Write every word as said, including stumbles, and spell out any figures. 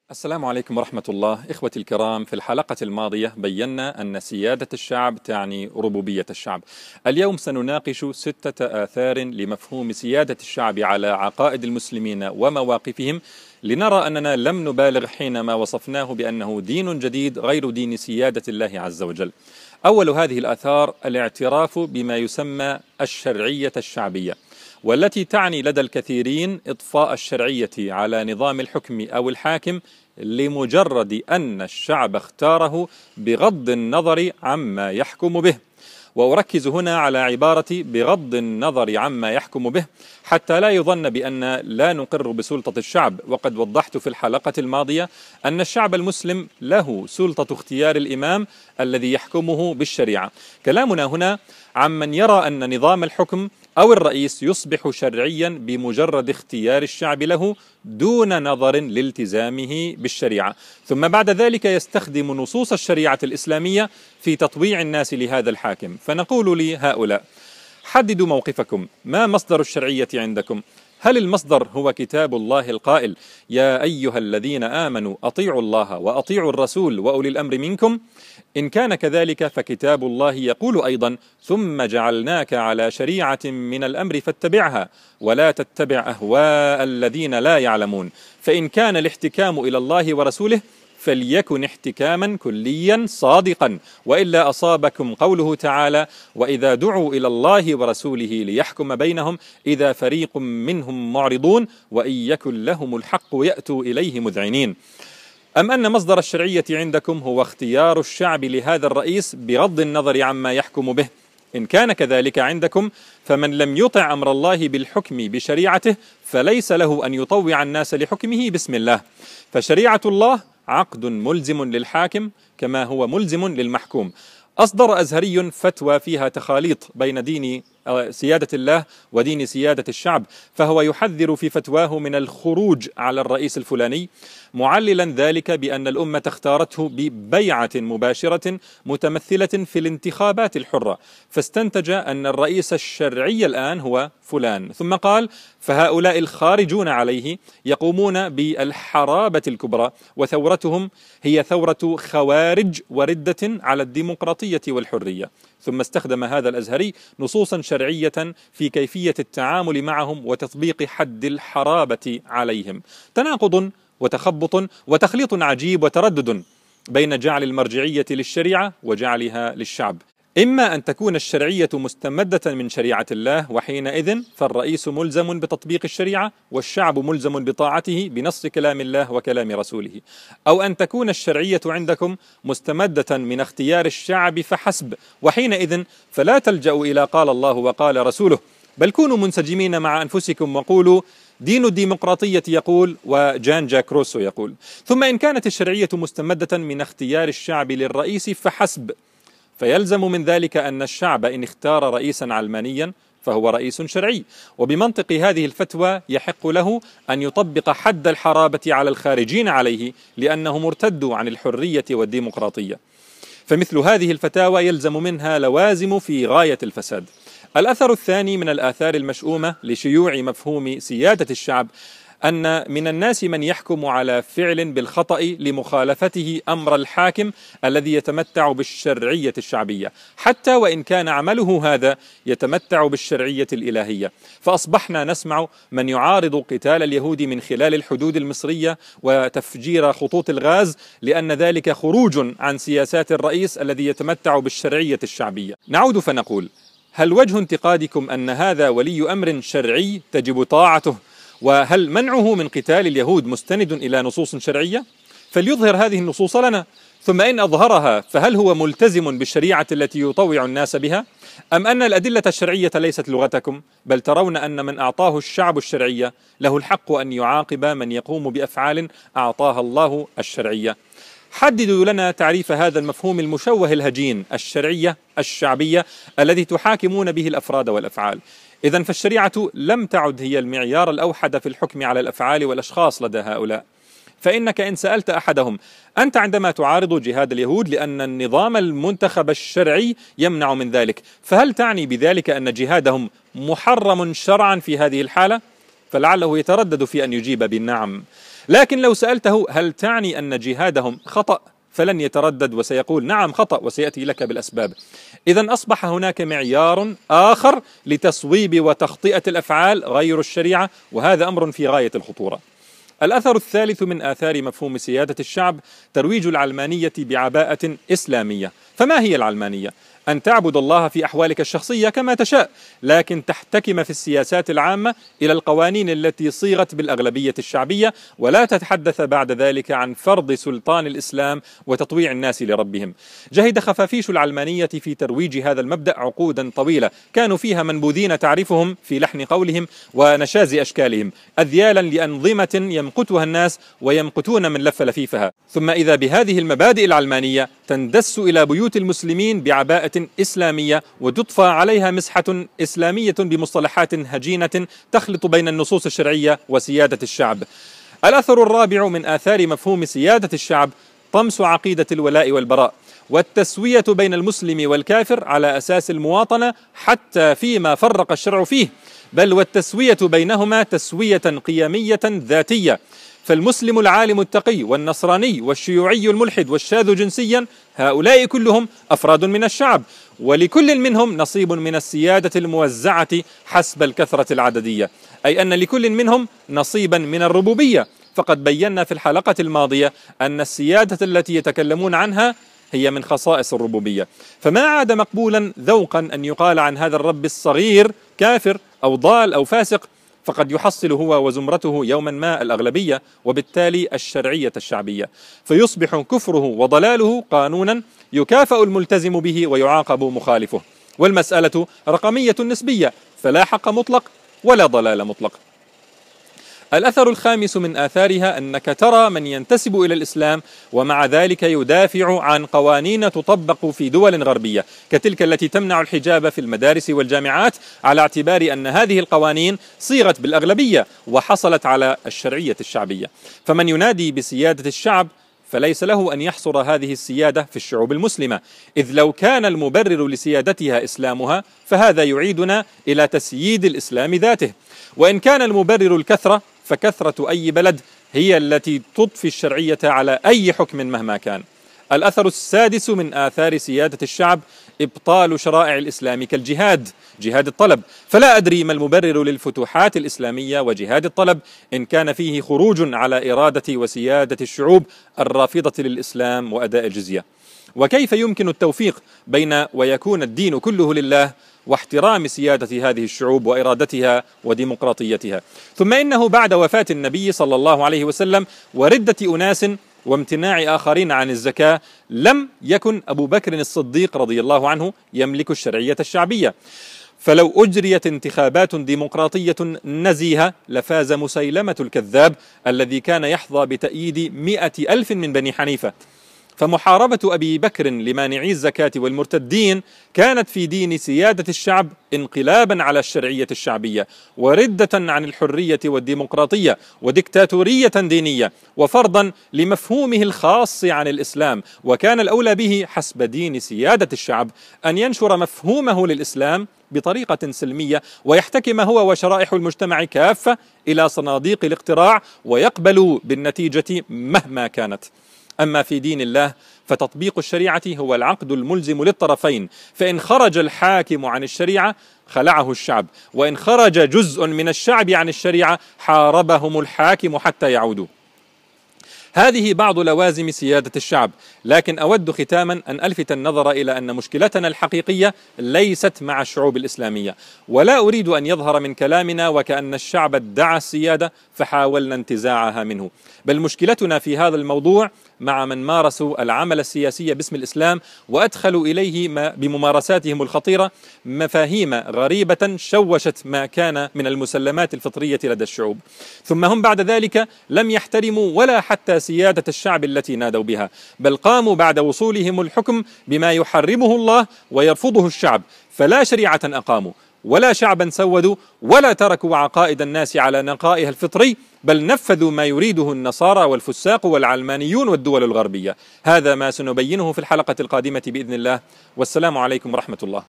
السلام عليكم ورحمة الله. إخوتي الكرام، في الحلقة الماضية بينا أن سيادة الشعب تعني ربوبية الشعب. اليوم سنناقش ستة آثار لمفهوم سيادة الشعب على عقائد المسلمين ومواقفهم، لنرى أننا لم نبالغ حينما وصفناه بأنه دين جديد غير دين سيادة الله عز وجل. أول هذه الآثار الاعتراف بما يسمى الشرعية الشعبية، والتي تعني لدى الكثيرين إضفاء الشرعية على نظام الحكم أو الحاكم لمجرد أن الشعب اختاره بغض النظر عما يحكم به. وأركز هنا على عبارة بغض النظر عما يحكم به حتى لا يظن بأن لا نقر بسلطة الشعب، وقد وضحت في الحلقة الماضية أن الشعب المسلم له سلطة اختيار الإمام الذي يحكمه بالشريعة. كلامنا هنا عمن يرى أن نظام الحكم أو الرئيس يصبح شرعيا بمجرد اختيار الشعب له دون نظر لالتزامه بالشريعة، ثم بعد ذلك يستخدم نصوص الشريعة الإسلامية في تطويع الناس لهذا الحاكم. فنقول لهؤلاء: حددوا موقفكم، ما مصدر الشرعية عندكم؟ هل المصدر هو كتاب الله القائل يا أيها الذين آمنوا أطيعوا الله وأطيعوا الرسول وأولي الأمر منكم؟ إن كان كذلك فكتاب الله يقول أيضا ثم جعلناك على شريعة من الأمر فاتبعها ولا تتبع أهواء الذين لا يعلمون. فإن كان الاحتكام إلى الله ورسوله فليكن احتكاما كليا صادقا، وإلا أصابكم قوله تعالى وإذا دعوا إلى الله ورسوله ليحكم بينهم إذا فريق منهم معرضون وإن يكن لهم الحق يأتوا إليه مذعنين. أم أن مصدر الشرعية عندكم هو اختيار الشعب لهذا الرئيس بغض النظر عما يحكم به؟ إن كان كذلك عندكم فمن لم يطع أمر الله بالحكم بشريعته فليس له أن يطوع الناس لحكمه بسم الله، فشريعة الله عقد ملزم للحاكم كما هو ملزم للمحكوم. أصدر أزهري فتوى فيها تخاليط بين دين سيادة الله ودين سيادة الشعب، فهو يحذر في فتواه من الخروج على الرئيس الفلاني، معللا ذلك بأن الأمة اختارته ببيعة مباشرة متمثلة في الانتخابات الحرة، فاستنتج أن الرئيس الشرعي الآن هو فلان، ثم قال فهؤلاء الخارجون عليه يقومون بالحرابة الكبرى، وثورتهم هي ثورة خوارج وردة على الديمقراطية والحرية. ثم استخدم هذا الأزهري نصوصا شرعية في كيفية التعامل معهم وتطبيق حد الحرابة عليهم. تناقض وتخبط وتخليط عجيب وتردد بين جعل المرجعية للشريعة وجعلها للشعب. إما أن تكون الشرعية مستمدة من شريعة الله، وحينئذ فالرئيس ملزم بتطبيق الشريعة والشعب ملزم بطاعته بنص كلام الله وكلام رسوله، أو أن تكون الشرعية عندكم مستمدة من اختيار الشعب فحسب، وحينئذ فلا تلجأوا إلى قال الله وقال رسوله، بل كونوا منسجمين مع أنفسكم وقولوا دين الديمقراطية يقول وجان جاك روسو يقول. ثم إن كانت الشرعية مستمدة من اختيار الشعب للرئيس فحسب، فيلزم من ذلك أن الشعب إن اختار رئيسا علمانيا فهو رئيس شرعي، وبمنطق هذه الفتوى يحق له أن يطبق حد الحرابة على الخارجين عليه لأنهم ارتدوا عن الحرية والديمقراطية. فمثل هذه الفتاوى يلزم منها لوازم في غاية الفساد. الأثر الثاني من الآثار المشؤومة لشيوع مفهوم سيادة الشعب أن من الناس من يحكم على فعل بالخطأ لمخالفته أمر الحاكم الذي يتمتع بالشرعية الشعبية، حتى وإن كان عمله هذا يتمتع بالشرعية الإلهية. فأصبحنا نسمع من يعارض قتال اليهود من خلال الحدود المصرية وتفجير خطوط الغاز لأن ذلك خروج عن سياسات الرئيس الذي يتمتع بالشرعية الشعبية. نعود فنقول: هل وجه انتقادكم أن هذا ولي أمر شرعي تجب طاعته؟ وهل منعه من قتال اليهود مستند إلى نصوص شرعية؟ فليظهر هذه النصوص لنا، ثم إن أظهرها فهل هو ملتزم بالشريعة التي يطوع الناس بها؟ أم أن الأدلة الشرعية ليست لغتكم، بل ترون أن من أعطاه الشعب الشرعية له الحق أن يعاقب من يقوم بأفعال أعطاها الله الشرعية؟ حددوا لنا تعريف هذا المفهوم المشوه الهجين، الشرعية الشعبية الذي تحاكمون به الأفراد والأفعال. إذن فالشريعة لم تعد هي المعيار الأوحد في الحكم على الأفعال والأشخاص لدى هؤلاء. فإنك إن سألت أحدهم أنت عندما تعارض جهاد اليهود لأن النظام المنتخب الشرعي يمنع من ذلك، فهل تعني بذلك أن جهادهم محرم شرعا في هذه الحالة؟ فلعله يتردد في أن يجيب بالنعم. لكن لو سألته هل تعني أن جهادهم خطأ؟ فلن يتردد وسيقول نعم خطأ، وسيأتي لك بالأسباب. إذن أصبح هناك معيار آخر لتصويب وتخطئة الأفعال غير الشريعة، وهذا أمر في غاية الخطورة. الأثر الثالث من آثار مفهوم سيادة الشعب ترويج العلمانية بعباءة إسلامية. فما هي العلمانية؟ أن تعبد الله في أحوالك الشخصية كما تشاء، لكن تحتكم في السياسات العامة إلى القوانين التي صيغت بالأغلبية الشعبية، ولا تتحدث بعد ذلك عن فرض سلطان الإسلام وتطويع الناس لربهم. جهد خفافيش العلمانية في ترويج هذا المبدأ عقودا طويلة، كانوا فيها منبوذين تعرفهم في لحن قولهم ونشاز أشكالهم، أذيالا لأنظمة يمقتها الناس ويمقتون من لف لفيفها. ثم إذا بهذه المبادئ العلمانية تندس إلى بيوت المسلمين بعباءة إسلامية، وتضفى عليها مسحة إسلامية بمصطلحات هجينة تخلط بين النصوص الشرعية وسيادة الشعب. الأثر الرابع من آثار مفهوم سيادة الشعب طمس عقيدة الولاء والبراء، والتسوية بين المسلم والكافر على أساس المواطنة حتى فيما فرق الشرع فيه، بل والتسوية بينهما تسوية قيمية ذاتية. فالمسلم العالم التقي والنصراني والشيوعي الملحد والشاذ جنسيا، هؤلاء كلهم أفراد من الشعب، ولكل منهم نصيب من السيادة الموزعة حسب الكثرة العددية، أي أن لكل منهم نصيبا من الربوبية. فقد بينا في الحلقة الماضية أن السيادة التي يتكلمون عنها هي من خصائص الربوبية، فما عاد مقبولا ذوقا أن يقال عن هذا الرب الصغير كافر أو ضال أو فاسق، فقد يحصل هو وزمرته يوما ما الأغلبية، وبالتالي الشرعية الشعبية، فيصبح كفره وضلاله قانونا يكافأ الملتزم به ويعاقب مخالفه. والمسألة رقمية نسبية، فلا حق مطلق ولا ضلال مطلق. الأثر الخامس من آثارها أنك ترى من ينتسب إلى الإسلام ومع ذلك يدافع عن قوانين تطبق في دول غربية كتلك التي تمنع الحجاب في المدارس والجامعات، على اعتبار أن هذه القوانين صيغت بالأغلبية وحصلت على الشرعية الشعبية. فمن ينادي بسيادة الشعب فليس له أن يحصر هذه السيادة في الشعوب المسلمة، إذ لو كان المبرر لسيادتها إسلامها فهذا يعيدنا إلى تسييد الإسلام ذاته، وإن كان المبرر الكثرة فكثرة أي بلد هي التي تضفي الشرعية على أي حكم مهما كان. الأثر السادس من آثار سيادة الشعب إبطال شرائع الإسلام كالجهاد، جهاد الطلب. فلا أدري ما المبرر للفتوحات الإسلامية وجهاد الطلب إن كان فيه خروج على إرادة وسيادة الشعوب الرافضة للإسلام وأداء الجزية. وكيف يمكن التوفيق بين ويكون الدين كله لله واحترام سيادة هذه الشعوب وإرادتها وديمقراطيتها؟ ثم إنه بعد وفاة النبي صلى الله عليه وسلم وردة أناس وامتناع آخرين عن الزكاة لم يكن أبو بكر الصديق رضي الله عنه يملك الشرعية الشعبية، فلو أجريت انتخابات ديمقراطية نزيهة لفاز مسيلمة الكذاب الذي كان يحظى بتأييد مئة ألف من بني حنيفة. فمحاربة أبي بكر لمانعي الزكاة والمرتدين كانت في دين سيادة الشعب انقلابا على الشرعية الشعبية، وردة عن الحرية والديمقراطية، وديكتاتورية دينية، وفرضا لمفهومه الخاص عن الإسلام. وكان الأولى به حسب دين سيادة الشعب أن ينشر مفهومه للإسلام بطريقة سلمية، ويحتكم هو وشرائح المجتمع كافة إلى صناديق الاقتراع ويقبل بالنتيجة مهما كانت. أما في دين الله فتطبيق الشريعة هو العقد الملزم للطرفين، فإن خرج الحاكم عن الشريعة خلعه الشعب، وإن خرج جزء من الشعب عن الشريعة حاربهم الحاكم حتى يعودوا. هذه بعض لوازم سيادة الشعب، لكن أود ختاما أن ألفت النظر إلى أن مشكلتنا الحقيقية ليست مع الشعوب الإسلامية، ولا أريد أن يظهر من كلامنا وكأن الشعب ادعى السيادة فحاولنا انتزاعها منه، بل مشكلتنا في هذا الموضوع مع من مارسوا العمل السياسي باسم الإسلام وأدخلوا إليه ما بممارساتهم الخطيرة مفاهيم غريبة شوشت ما كان من المسلمات الفطرية لدى الشعوب، ثم هم بعد ذلك لم يحترموا ولا حتى سيادة الشعب التي نادوا بها، بل قاموا بعد وصولهم الحكم بما يحرمه الله ويرفضه الشعب، فلا شريعة أقاموا ولا شعبا سودوا ولا تركوا عقائد الناس على نقائها الفطري، بل نفذوا ما يريده النصارى والفساق والعلمانيون والدول الغربية. هذا ما سنبينه في الحلقة القادمة بإذن الله، والسلام عليكم ورحمة الله.